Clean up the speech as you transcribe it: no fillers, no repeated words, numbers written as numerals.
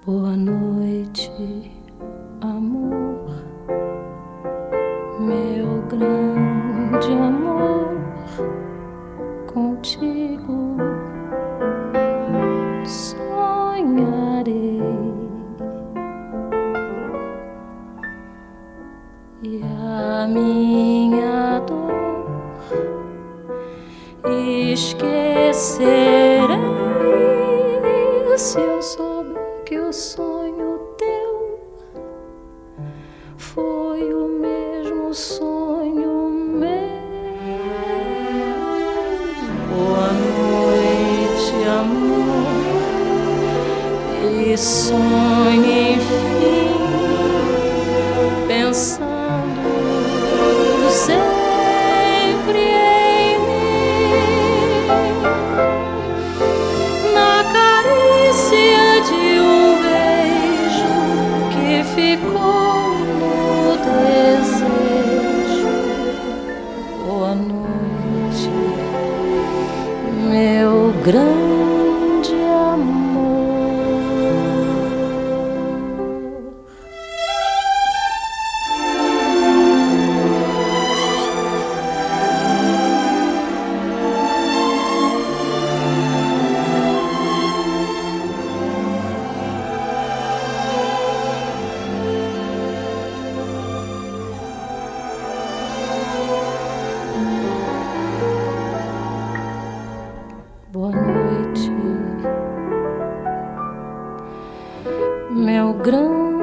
Boa noite, amor, meu grande amor, contigo sonharei e a minha dor esquecerei se eu souber que o sonho teu foi o mesmo sonho meu. Boa noite, amor, e sonhe enfim, pensando sempre em mim, na carícia de um beijo que ficou no desejo. Boa noite, meu grande amor. Boa noite, meu grande